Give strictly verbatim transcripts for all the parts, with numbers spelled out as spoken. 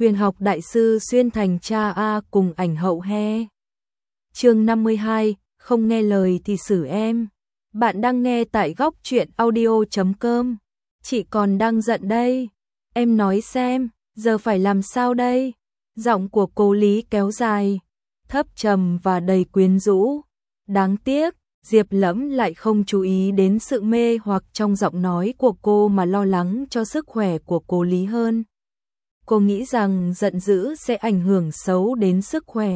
Huyền học đại sư xuyên thành cha A cùng ảnh hậu he. Chương năm mươi hai, không nghe lời thì xử em. Bạn đang nghe tại góc truyện audio chấm com. Chị còn đang giận đây. Em nói xem, giờ phải làm sao đây? Giọng của cô Lý kéo dài, thấp trầm và đầy quyến rũ. Đáng tiếc, Diệp Lẫm lại không chú ý đến sự mê hoặc trong giọng nói của cô mà lo lắng cho sức khỏe của cô Lý hơn. Cô nghĩ rằng giận dữ sẽ ảnh hưởng xấu đến sức khỏe.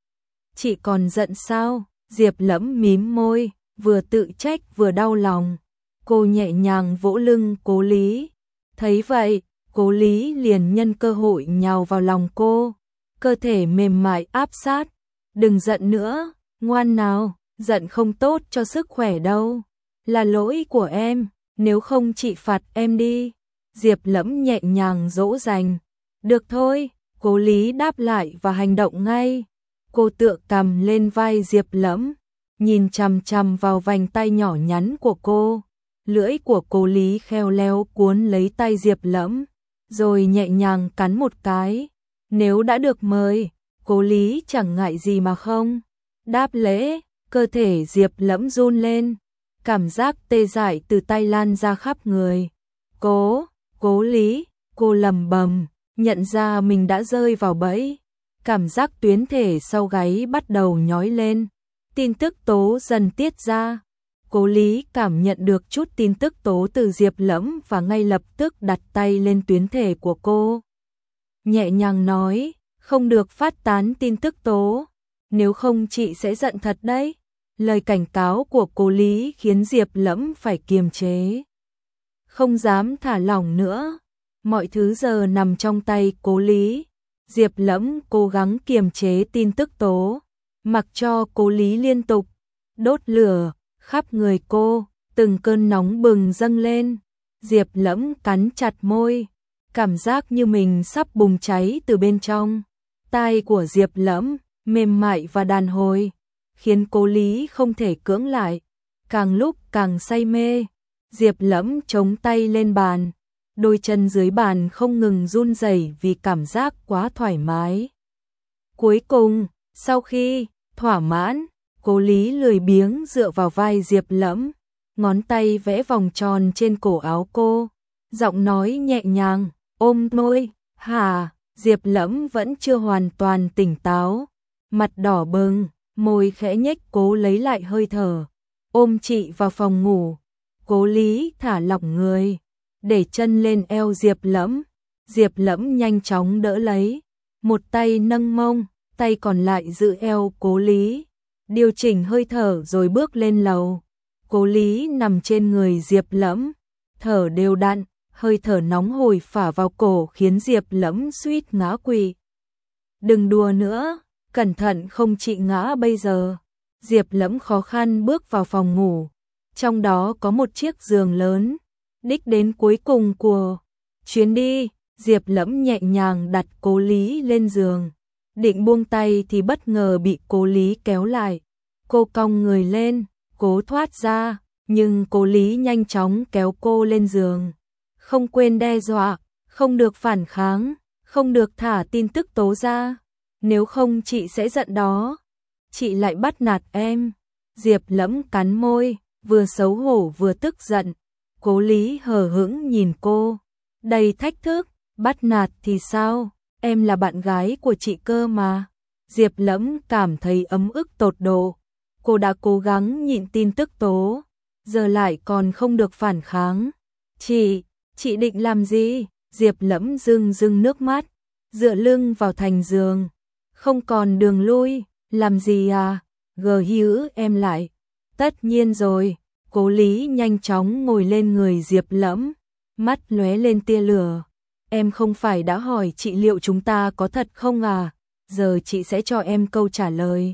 Chị còn giận sao? Diệp Lẫm mím môi, vừa tự trách vừa đau lòng. Cô nhẹ nhàng vỗ lưng Cố Lý. Thấy vậy, Cố Lý liền nhân cơ hội nhào vào lòng cô, cơ thể mềm mại áp sát. Đừng giận nữa, ngoan nào, giận không tốt cho sức khỏe đâu. Là lỗi của em, nếu không chị phạt em đi. Diệp Lẫm nhẹ nhàng dỗ dành. Được thôi, Cố Lý đáp lại và hành động ngay. Cô tựa cằm lên vai Diệp Lẫm, nhìn chằm chằm vào vành tay nhỏ nhắn của cô. Lưỡi của Cố Lý khéo léo cuốn lấy tay Diệp Lẫm, rồi nhẹ nhàng cắn một cái. Nếu đã được mời, Cố Lý chẳng ngại gì mà không đáp lễ. Cơ thể Diệp Lẫm run lên, cảm giác tê dại từ tay lan ra khắp người. Cố, Cố Lý, cô lầm bầm, nhận ra mình đã rơi vào bẫy. Cảm giác tuyến thể sau gáy bắt đầu nhói lên. Tin tức tố dần tiết ra. Cố Lý cảm nhận được chút tin tức tố từ Diệp Lẫm và ngay lập tức đặt tay lên tuyến thể của cô. Nhẹ nhàng nói, không được phát tán tin tức tố, nếu không chị sẽ giận thật đấy. Lời cảnh cáo của Cố Lý khiến Diệp Lẫm phải kiềm chế, không dám thả lỏng nữa. Mọi thứ giờ nằm trong tay Cố Lý. Diệp Lẫm cố gắng kiềm chế tin tức tố, mặc cho Cố Lý liên tục đốt lửa khắp người cô, từng cơn nóng bừng dâng lên. Diệp Lẫm cắn chặt môi, cảm giác như mình sắp bùng cháy từ bên trong. Tai của Diệp Lẫm mềm mại và đàn hồi, khiến Cố Lý không thể cưỡng lại, càng lúc càng say mê. Diệp Lẫm chống tay lên bàn, đôi chân dưới bàn không ngừng run rẩy vì cảm giác quá thoải mái. Cuối cùng, sau khi thỏa mãn, Cố Lý lười biếng dựa vào vai Diệp Lẫm, ngón tay vẽ vòng tròn trên cổ áo cô, giọng nói nhẹ nhàng, ôm môi. Hả? Diệp Lẫm vẫn chưa hoàn toàn tỉnh táo, mặt đỏ bừng, môi khẽ nhếch cố lấy lại hơi thở. Ôm chị vào phòng ngủ. Cố Lý thả lỏng người, để chân lên eo Diệp Lẫm. Diệp Lẫm nhanh chóng đỡ lấy, một tay nâng mông, tay còn lại giữ eo Cố Lý, điều chỉnh hơi thở rồi bước lên lầu. Cố Lý nằm trên người Diệp Lẫm, thở đều đặn, hơi thở nóng hổi phả vào cổ khiến Diệp Lẫm suýt ngã quỵ. Đừng đùa nữa, cẩn thận không chị ngã bây giờ. Diệp Lẫm khó khăn bước vào phòng ngủ, trong đó có một chiếc giường lớn. Đích đến cuối cùng của chuyến đi, Diệp Lẫm nhẹ nhàng đặt Cố Lý lên giường. Định buông tay thì bất ngờ bị Cố Lý kéo lại. Cô cong người lên, cố thoát ra, nhưng Cố Lý nhanh chóng kéo cô lên giường. Không quên đe dọa, không được phản kháng, không được thả tin tức tố ra, nếu không chị sẽ giận đó. Chị lại bắt nạt em. Diệp Lẫm cắn môi, vừa xấu hổ vừa tức giận. Cố Lý hờ hững nhìn cô, đầy thách thức. Bắt nạt thì sao? Em là bạn gái của chị cơ mà. Diệp Lẫm cảm thấy ấm ức tột độ. Cô đã cố gắng nhịn tin tức tố, giờ lại còn không được phản kháng. Chị, chị định làm gì? Diệp Lẫm rưng rưng nước mắt, dựa lưng vào thành giường. Không còn đường lui, làm gì à? Gờ hữu em lại. Tất nhiên rồi. Cố Lý nhanh chóng ngồi lên người Diệp Lẫm, mắt lóe lên tia lửa. Em không phải đã hỏi chị liệu chúng ta có thật không à? Giờ chị sẽ cho em câu trả lời.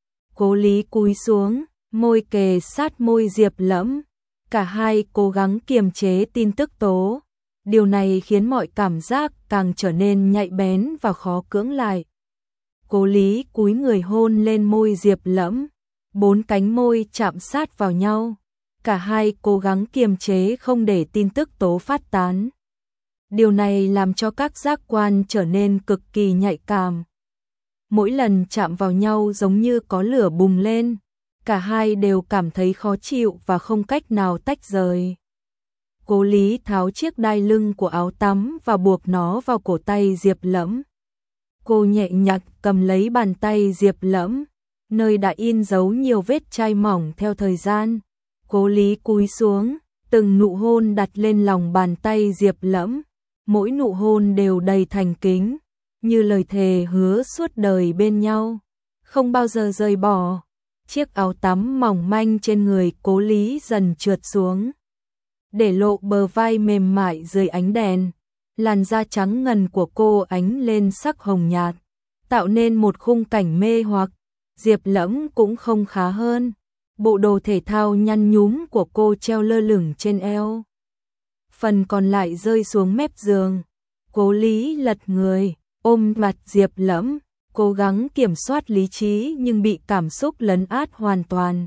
Cố Lý cúi xuống, môi kề sát môi Diệp Lẫm. Cả hai cố gắng kiềm chế tin tức tố. Điều này khiến mọi cảm giác càng trở nên nhạy bén và khó cưỡng lại. Cố Lý cúi người hôn lên môi Diệp Lẫm. Bốn cánh môi chạm sát vào nhau. Cả hai cố gắng kiềm chế không để tin tức tố phát tán. Điều này làm cho các giác quan trở nên cực kỳ nhạy cảm. Mỗi lần chạm vào nhau giống như có lửa bùng lên, cả hai đều cảm thấy khó chịu và không cách nào tách rời. Cố Lý tháo chiếc đai lưng của áo tắm và buộc nó vào cổ tay Diệp Lẫm. Cô nhẹ nhàng cầm lấy bàn tay Diệp Lẫm, nơi đã in dấu nhiều vết chai mỏng theo thời gian. Cố Lý cúi xuống, từng nụ hôn đặt lên lòng bàn tay Diệp Lẫm, mỗi nụ hôn đều đầy thành kính, như lời thề hứa suốt đời bên nhau, không bao giờ rời bỏ. Chiếc áo tắm mỏng manh trên người Cố Lý dần trượt xuống, để lộ bờ vai mềm mại dưới ánh đèn. Làn da trắng ngần của cô ánh lên sắc hồng nhạt, tạo nên một khung cảnh mê hoặc. Diệp Lẫm cũng không khá hơn. Bộ đồ thể thao nhăn nhúm của cô treo lơ lửng trên eo, phần còn lại rơi xuống mép giường. Cố Lý lật người, ôm mặt Diệp Lẫm, cố gắng kiểm soát lý trí nhưng bị cảm xúc lấn át hoàn toàn.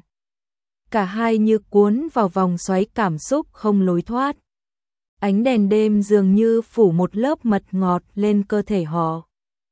Cả hai như cuốn vào vòng xoáy cảm xúc không lối thoát. Ánh đèn đêm dường như phủ một lớp mật ngọt lên cơ thể họ.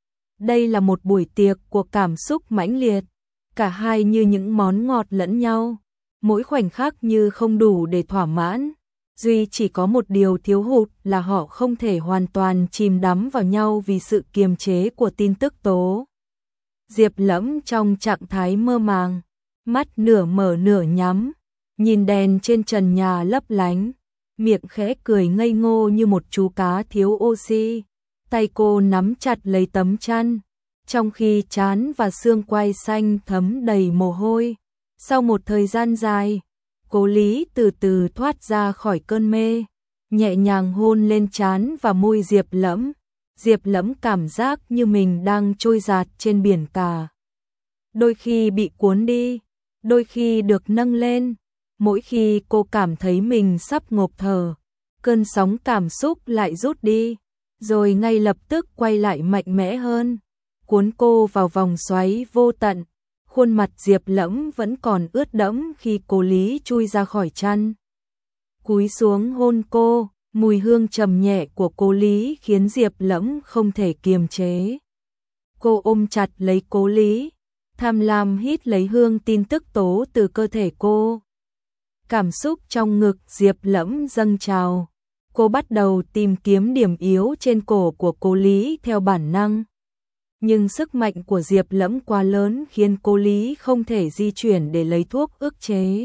Đây là một buổi tiệc của cảm xúc mãnh liệt, cả hai như những món ngọt lẫn nhau, mỗi khoảnh khắc như không đủ để thỏa mãn. Duy chỉ có một điều thiếu hụt là họ không thể hoàn toàn chìm đắm vào nhau vì sự kiềm chế của tin tức tố. Diệp Lẫm trong trạng thái mơ màng, mắt nửa mở nửa nhắm, nhìn đèn trên trần nhà lấp lánh, miệng khẽ cười ngây ngô như một chú cá thiếu oxy. Tay cô nắm chặt lấy tấm chăn, trong khi trán và xương quai xanh thấm đầy mồ hôi. Sau một thời gian dài, Cố Lý từ từ thoát ra khỏi cơn mê, nhẹ nhàng hôn lên trán và môi Diệp Lẫm. Diệp Lẫm cảm giác như mình đang trôi dạt trên biển cả. Đôi khi bị cuốn đi, đôi khi được nâng lên. Mỗi khi cô cảm thấy mình sắp ngộp thở, cơn sóng cảm xúc lại rút đi, rồi ngay lập tức quay lại mạnh mẽ hơn, cuốn cô vào vòng xoáy vô tận. Khuôn mặt Diệp Lẫm vẫn còn ướt đẫm khi Cố Lý chui ra khỏi chăn, cúi xuống hôn cô. Mùi hương trầm nhẹ của Cố Lý khiến Diệp Lẫm không thể kiềm chế. Cô ôm chặt lấy Cố Lý, tham lam hít lấy hương tin tức tố từ cơ thể cô. Cảm xúc trong ngực Diệp Lẫm dâng trào. Cô bắt đầu tìm kiếm điểm yếu trên cổ của Cố Lý theo bản năng. Nhưng sức mạnh của Diệp Lẫm quá lớn khiến Cố Lý không thể di chuyển để lấy thuốc ức chế.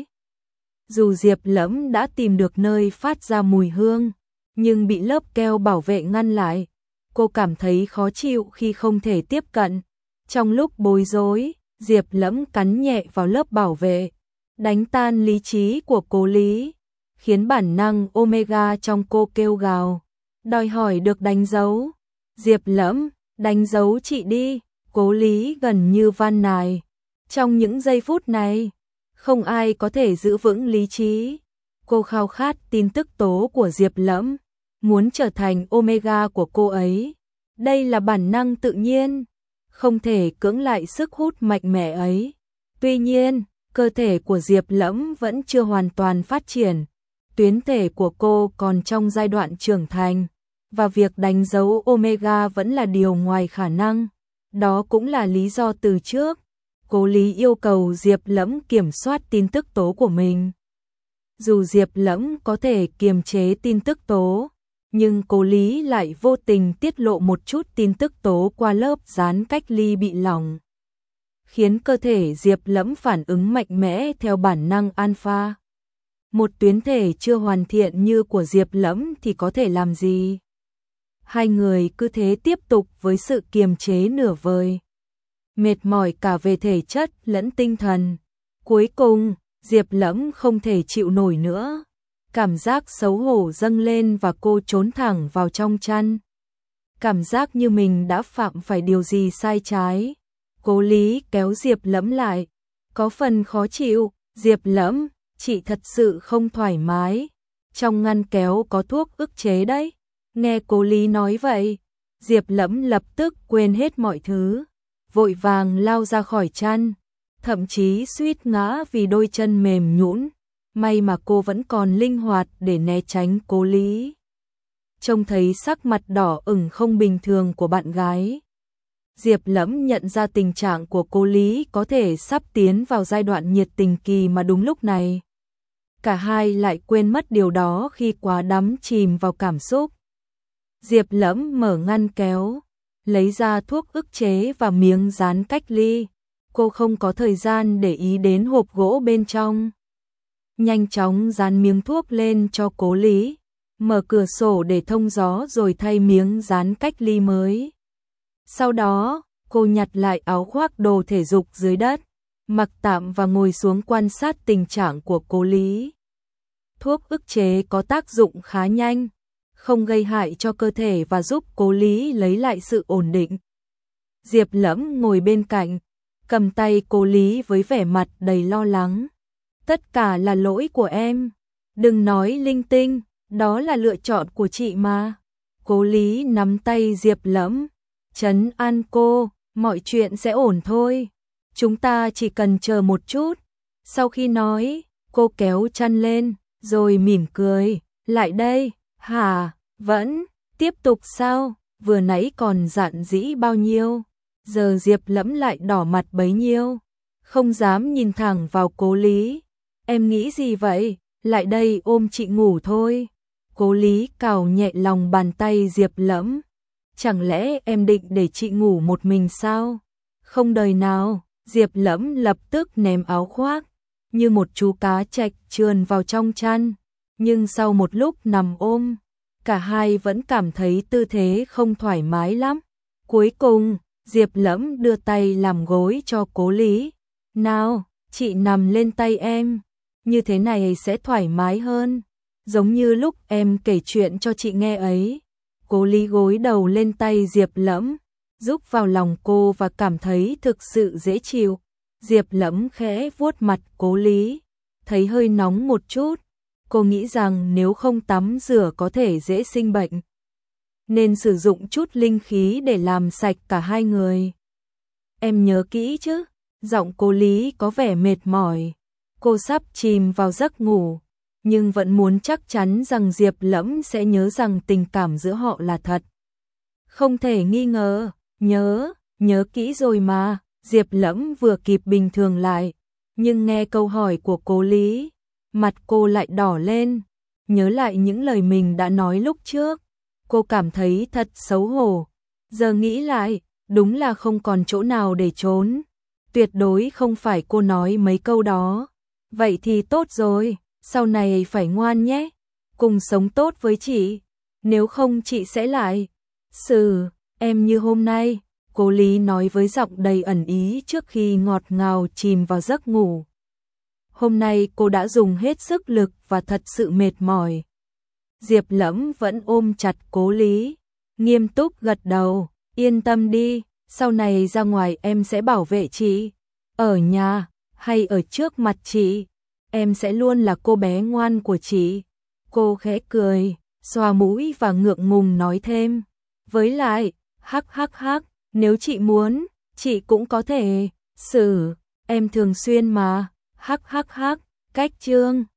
Dù Diệp Lẫm đã tìm được nơi phát ra mùi hương, nhưng bị lớp keo bảo vệ ngăn lại. Cô cảm thấy khó chịu khi không thể tiếp cận. Trong lúc bối rối, Diệp Lẫm cắn nhẹ vào lớp bảo vệ, đánh tan lý trí của Cố Lý, khiến bản năng Omega trong cô kêu gào, đòi hỏi được đánh dấu. Diệp Lẫm, đánh dấu chị đi. Cố Lý gần như van nài. Trong những giây phút này, không ai có thể giữ vững lý trí. Cô khao khát tin tức tố của Diệp Lẫm, muốn trở thành Omega của cô ấy. Đây là bản năng tự nhiên, không thể cưỡng lại sức hút mạnh mẽ ấy. Tuy nhiên, cơ thể của Diệp Lẫm vẫn chưa hoàn toàn phát triển. Tuyến thể của cô còn trong giai đoạn trưởng thành, và việc đánh dấu Omega vẫn là điều ngoài khả năng. Đó cũng là lý do từ trước, Cố Lý yêu cầu Diệp Lẫm kiểm soát tin tức tố của mình. Dù Diệp Lẫm có thể kiềm chế tin tức tố, nhưng Cố Lý lại vô tình tiết lộ một chút tin tức tố qua lớp dán cách ly bị lỏng, khiến cơ thể Diệp Lẫm phản ứng mạnh mẽ theo bản năng alpha. Một tuyến thể chưa hoàn thiện như của Diệp Lẫm thì có thể làm gì? Hai người cứ thế tiếp tục với sự kiềm chế nửa vời, mệt mỏi cả về thể chất lẫn tinh thần. Cuối cùng, Diệp Lẫm không thể chịu nổi nữa. Cảm giác xấu hổ dâng lên và cô trốn thẳng vào trong chăn. Cảm giác như mình đã phạm phải điều gì sai trái. Cố Lý kéo Diệp Lẫm lại, có phần khó chịu. Diệp Lẫm, chị thật sự không thoải mái. Trong ngăn kéo có thuốc ức chế đấy. Nghe Cố Lý nói vậy, Diệp Lẫm lập tức quên hết mọi thứ, vội vàng lao ra khỏi chăn, thậm chí suýt ngã vì đôi chân mềm nhũn. May mà cô vẫn còn linh hoạt để né tránh Cố Lý. trông thấy sắc mặt đỏ ửng không bình thường của bạn gái. Diệp Lẫm nhận ra tình trạng của cô Lý có thể sắp tiến vào giai đoạn nhiệt tình kỳ mà đúng lúc này. Cả hai lại quên mất điều đó khi quá đắm chìm vào cảm xúc. Diệp Lẫm mở ngăn kéo, lấy ra thuốc ức chế và miếng dán cách ly. Cô không có thời gian để ý đến hộp gỗ bên trong. Nhanh chóng dán miếng thuốc lên cho Cố Lý, mở cửa sổ để thông gió rồi thay miếng dán cách ly mới. Sau đó, cô nhặt lại áo khoác đồ thể dục dưới đất, mặc tạm và ngồi xuống quan sát tình trạng của Cố Lý. Thuốc ức chế có tác dụng khá nhanh, không gây hại cho cơ thể và giúp Cố Lý lấy lại sự ổn định. Diệp Lẫm ngồi bên cạnh, cầm tay Cố Lý với vẻ mặt đầy lo lắng. Tất cả là lỗi của em. Đừng nói linh tinh, đó là lựa chọn của chị mà. Cố Lý nắm tay Diệp Lẫm, trấn an cô, mọi chuyện sẽ ổn thôi. Chúng ta chỉ cần chờ một chút. Sau khi nói, cô kéo chăn lên, rồi mỉm cười. Lại đây, hả, vẫn, tiếp tục sao, vừa nãy còn dạn dĩ bao nhiêu. Giờ Diệp Lẫm lại đỏ mặt bấy nhiêu, không dám nhìn thẳng vào Cố Lý. Em nghĩ gì vậy? Lại đây ôm chị ngủ thôi. Cố Lý cào nhẹ lòng bàn tay Diệp Lẫm. Chẳng lẽ em định để chị ngủ một mình sao? Không đời nào. Diệp Lẫm lập tức ném áo khoác, như một chú cá trạch trườn vào trong chăn. Nhưng sau một lúc nằm ôm, cả hai vẫn cảm thấy tư thế không thoải mái lắm. Cuối cùng, Diệp Lẫm đưa tay làm gối cho Cố Lý. Nào, chị nằm lên tay em, như thế này sẽ thoải mái hơn, giống như lúc em kể chuyện cho chị nghe ấy. Cố Lý gối đầu lên tay Diệp Lẫm, giúp vào lòng cô và cảm thấy thực sự dễ chịu. Diệp Lẫm khẽ vuốt mặt Cố Lý, thấy hơi nóng một chút. Cô nghĩ rằng nếu không tắm rửa có thể dễ sinh bệnh, nên sử dụng chút linh khí để làm sạch cả hai người. Em nhớ kỹ chứ? Giọng Cố Lý có vẻ mệt mỏi. Cô sắp chìm vào giấc ngủ, nhưng vẫn muốn chắc chắn rằng Diệp Lẫm sẽ nhớ rằng tình cảm giữa họ là thật. Không thể nghi ngờ, nhớ, nhớ kỹ rồi mà. Diệp Lẫm vừa kịp bình thường lại, nhưng nghe câu hỏi của Cố Lý, mặt cô lại đỏ lên, nhớ lại những lời mình đã nói lúc trước. Cô cảm thấy thật xấu hổ. Giờ nghĩ lại, đúng là không còn chỗ nào để trốn. Tuyệt đối không phải cô nói mấy câu đó. Vậy thì tốt rồi, sau này phải ngoan nhé, cùng sống tốt với chị, nếu không chị sẽ lại xử em như hôm nay. Cố Lý nói với giọng đầy ẩn ý trước khi ngọt ngào chìm vào giấc ngủ. Hôm nay cô đã dùng hết sức lực và thật sự mệt mỏi. Diệp Lẫm vẫn ôm chặt Cố Lý, nghiêm túc gật đầu. Yên tâm đi, sau này ra ngoài em sẽ bảo vệ chị. Ở nhà hay ở trước mặt chị, em sẽ luôn là cô bé ngoan của chị. Cô khẽ cười, xoa mũi và ngượng ngùng nói thêm. Với lại, hắc hắc hắc, nếu chị muốn, chị cũng có thể xử em thường xuyên mà. Hắc hắc hắc, cách chương.